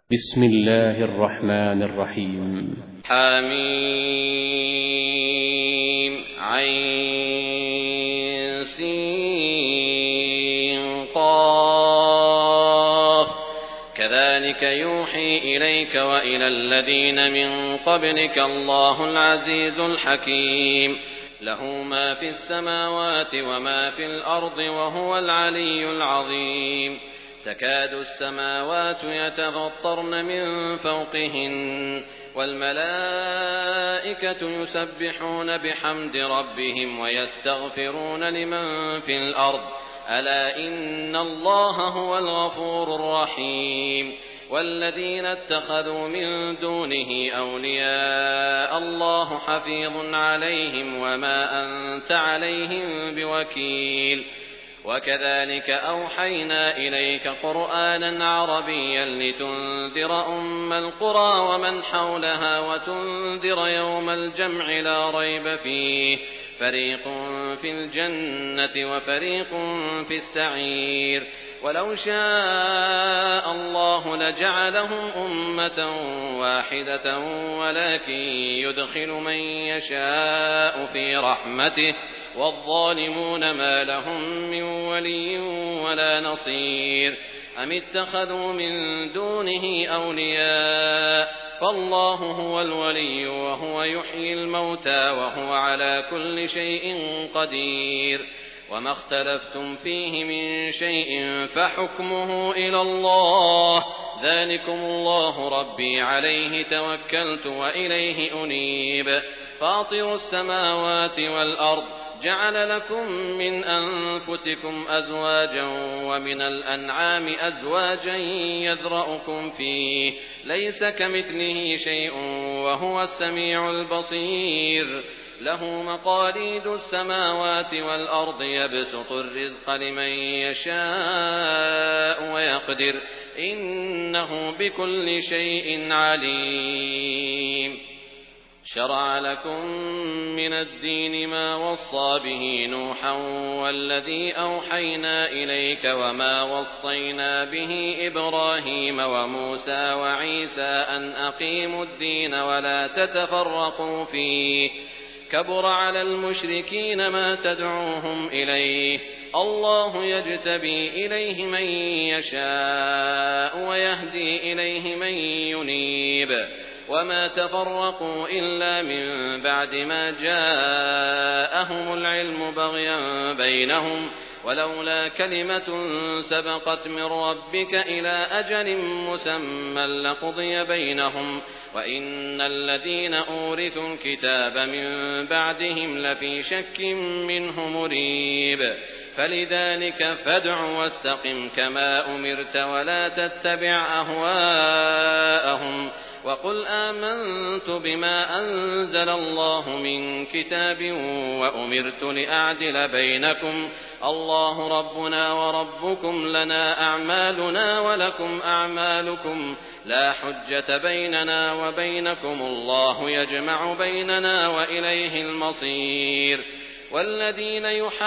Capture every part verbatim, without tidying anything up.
بسم الله الرحمن الرحيم. حميم عين سين قاف كذلك يوحي إليك وإلى الذين من قبلك الله العزيز الحكيم له ما في السماوات وما في الأرض وهو العلي العظيم. تكاد السماوات يتفطرن من فوقهن والملائكة يسبحون بحمد ربهم ويستغفرون لمن في الأرض ألا إن الله هو الغفور الرحيم. والذين اتخذوا من دونه أولياء الله حفيظ عليهم وما أنت عليهم بوكيل. وكذلك أوحينا إليك قرآنا عربيا لتنذر أم القرى ومن حولها وتنذر يوم الجمع لا ريب فيه فريق في الجنة وفريق في السعير. ولو شاء الله لجعلهم أمة واحدة ولكن يدخل من يشاء في رحمته والظالمون ما لهم من ولي ولا نصير. أم اتخذوا من دونه أولياء فالله هو الولي وهو يحيي الموتى وهو على كل شيء قدير. وما اختلفتم فيه من شيء فحكمه إلى الله ذلكم الله ربي عليه توكلت وإليه أنيب. فاطر السماوات والأرض جعل لكم من أنفسكم أزواجا ومن الأنعام أزواجا يذرأكم فيه ليس كمثله شيء وهو السميع البصير. له مقاليد السماوات والأرض يبسط الرزق لمن يشاء ويقدر إنه بكل شيء عليم. شرع لكم من الدين ما وصى به نوحا والذي أوحينا إليك وما وصينا به إبراهيم وموسى وعيسى أن أقيموا الدين ولا تتفرقوا فيه كبر على المشركين ما تدعوهم إليه الله يجتبي إليه من يشاء ويهدي إليه من ينيب. وما تفرقوا إلا من بعد ما جاءهم العلم بغيا بينهم ولولا كلمة سبقت من ربك إلى أجل مسمى لقضي بينهم وإن الذين أورثوا الكتاب من بعدهم لفي شك منه مريب. فلذلك فادع واستقم كما أمرت ولا تتبع أهواءهم وقل آمنت بما أنزل الله من كتاب وأمرت لأعدل بينكم الله ربنا وربكم لنا أعمالنا ولكم أعمالكم لا حجة بيننا وبينكم الله يجمع بيننا وإليه المصير. والذين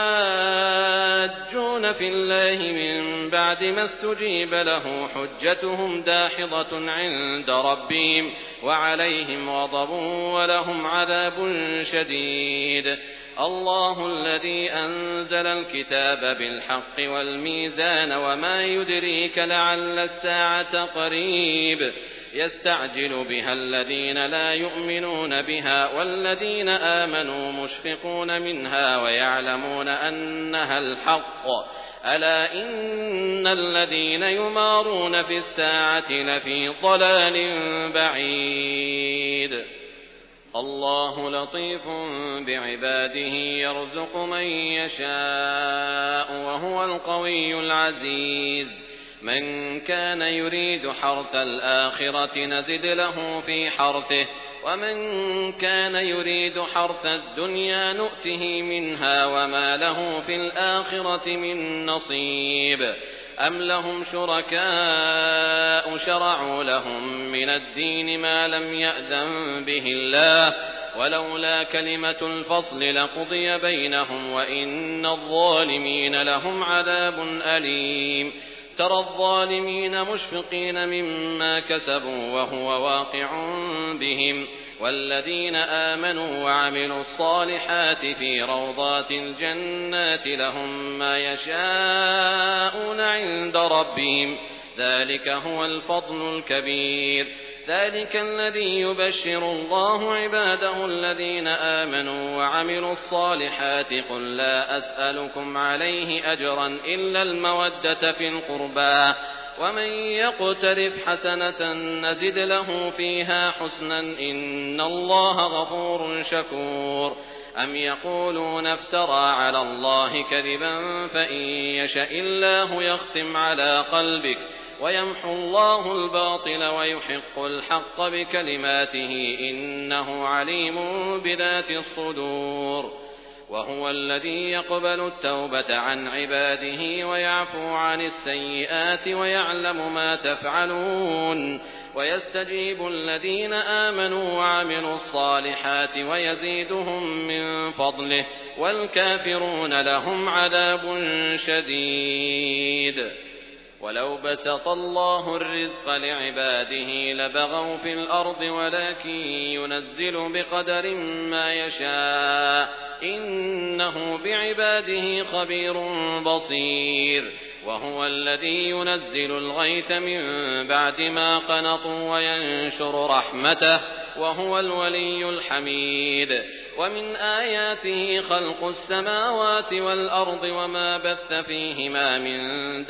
يحاجون في الله من بعد ما استجيب له حجتهم داحضة عند ربهم وعليهم غضب ولهم عذاب شديد. الله الذي أنزل الكتاب بالحق والميزان وما يدريك لعل الساعة قريب يستعجل بها الذين لا يؤمنون بها والذين آمنوا مشفقون منها ويعلمون أنها الحق ألا إن الذين يمارون في الساعة لفي ضلال بعيد. الله لطيف بعباده يرزق من يشاء وهو القوي العزيز. من كان يريد حرث الآخرة نزد له في حرثه ومن كان يريد حرث الدنيا نؤته منها وما له في الآخرة من نصيب. أم لهم شركاء شرعوا لهم من الدين ما لم يأذن به الله ولولا كلمة الفصل لقضي بينهم وإن الظالمين لهم عذاب أليم. ترى الظالمين مشفقين مما كسبوا وهو واقع بهم والذين آمنوا وعملوا الصالحات في روضات الجنات لهم ما يشاءون عند ربهم ذلك هو الفضل الكبير ذلك الذي يبشر الله عباده الذين آمنوا وعملوا الصالحات قل لا أسألكم عليه أجرا إلا المودة في القربى ومن يقترف حسنة نزد له فيها حسنا إن الله غفور شكور أم يقولون افترى على الله كذبا فإن يشأ الله يختم على قلبك ويمحو الله الباطل ويحق الحق بكلماته إنه عليم بذات الصدور وهو الذي يقبل التوبة عن عباده ويعفو عن السيئات ويعلم ما تفعلون ويستجيب الذين آمنوا وعملوا الصالحات ويزيدهم من فضله والكافرون لهم عذاب شديد ولو بسط الله الرزق لعباده لبغوا في الأرض ولكن ينزل بقدر ما يشاء إنه بعباده خبير بصير وهو الذي ينزل الغيث من بعد ما قنطوا وينشر رحمته وهو الولي الحميد ومن آياته خلق السماوات والأرض وما بث فيهما من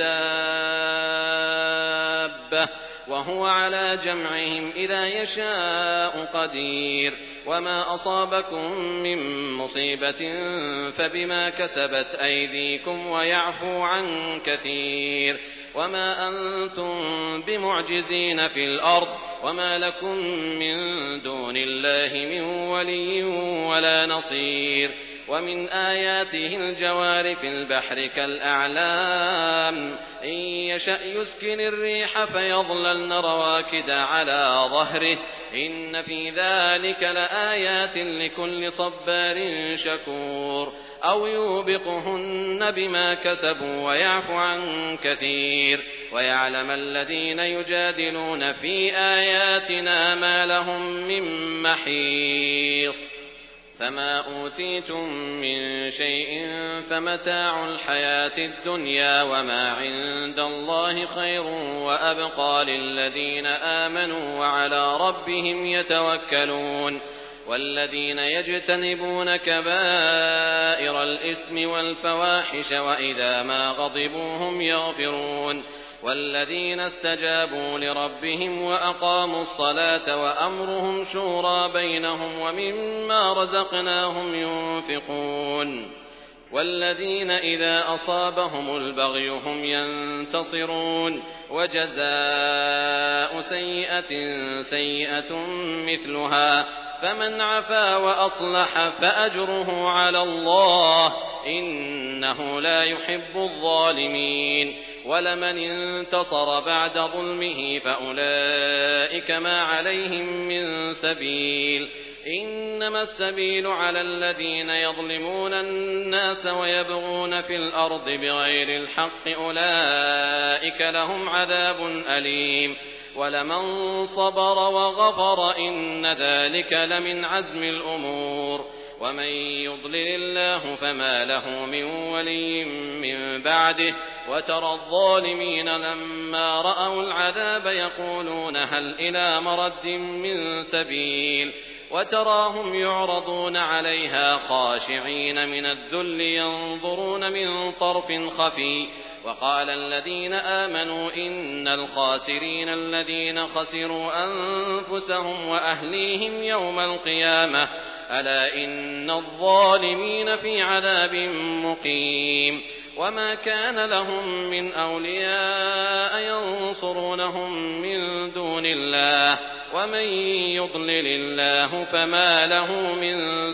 دابة وهو على جمعهم إذا يشاء قدير وما أصابكم من مصيبة فبما كسبت أيديكم ويعفو عن كثير وما أنتم بمعجزين في الأرض وما لكم من دون الله من ولي ولا نصير ومن آياته الجوار في البحر كالأعلام إن يشأ يسكن الريح فيظللن رواكد على ظهره إن في ذلك لآيات لكل صبار شكور أو يوبقهن بما كسبوا ويعفو عن كثير ويعلم الذين يجادلون في آياتنا ما لهم من محيص فما أوتيتم من شيء فمتاع الحياة الدنيا وما عند الله خير وأبقى للذين آمنوا وعلى ربهم يتوكلون والذين يجتنبون كبائر الإثم والفواحش وإذا ما غضبوا هم يغفرون والذين استجابوا لربهم وأقاموا الصلاة وأمرهم شورى بينهم ومما رزقناهم ينفقون والذين إذا أصابهم البغي هم ينتصرون وجزاء سيئة سيئة مثلها فمن عفا وأصلح فأجره على الله إنه لا يحب الظالمين ولمن انتصر بعد ظلمه فأولئك ما عليهم من سبيل إنما السبيل على الذين يظلمون الناس ويبغون في الأرض بغير الحق أولئك لهم عذاب أليم ولمن صبر وغفر إن ذلك لمن عزم الأمور ومن يضلل الله فما له من ولي من بعده وترى الظالمين لما رأوا العذاب يقولون هل إلى مرد من سبيل وتراهم يعرضون عليها خاشعين من الذل ينظرون من طرف خفي وقال الذين آمنوا إن الخاسرين الذين خسروا أنفسهم وأهليهم يوم القيامة ألا إن الظالمين في عذاب مقيم وما كان لهم من أولياء ينصرونهم من دون الله ومن يضلل الله فما له من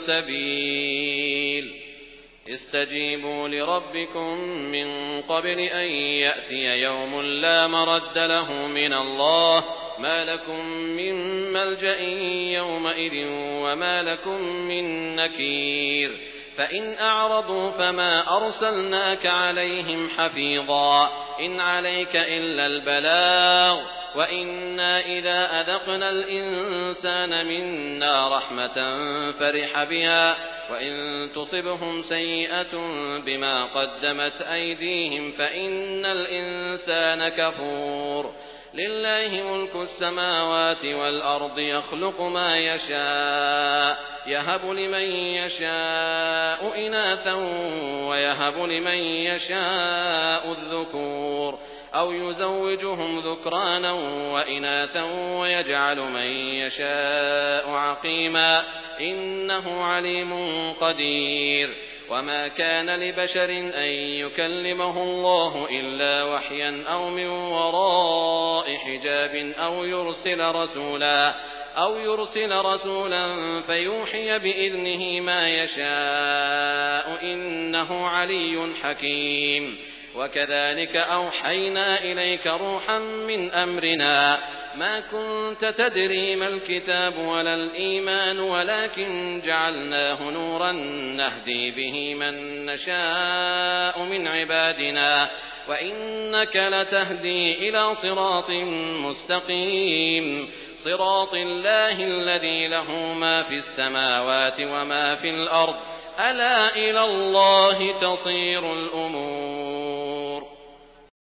سبيل استجيبوا لربكم من قبل أن يأتي يوم لا مرد له من الله ما لكم من ملجأ يومئذ وما لكم من نكير فإن أعرضوا فما أرسلناك عليهم حفيظا إن عليك إلا البلاغ وإنا إذا أذقنا الإنسان منا رحمة فرح بها وإن تصبهم سيئة بما قدمت أيديهم فإن الإنسان كفور لله ملك السماوات والأرض يخلق ما يشاء يهب لمن يشاء إناثا ويهب لمن يشاء الذكور أو يزوجهم ذكرانا وإناثا ويجعل من يشاء عقيما إنه عليم قدير وما كان لبشر أن يكلمه الله إلا وحيا أو من وراء حجاب أو يرسل رسولا أو يرسل رسولا فيوحي بإذنه ما يشاء إنه علي حكيم وكذلك أوحينا إليك روحا من أمرنا ما كنت تدري ما الكتاب ولا الإيمان ولكن جعلناه نورا نهدي به من نشاء من عبادنا وإنك لتهدي إلى صراط مستقيم صراط الله الذي له ما في السماوات وما في الأرض ألا إلى الله تصير الأمور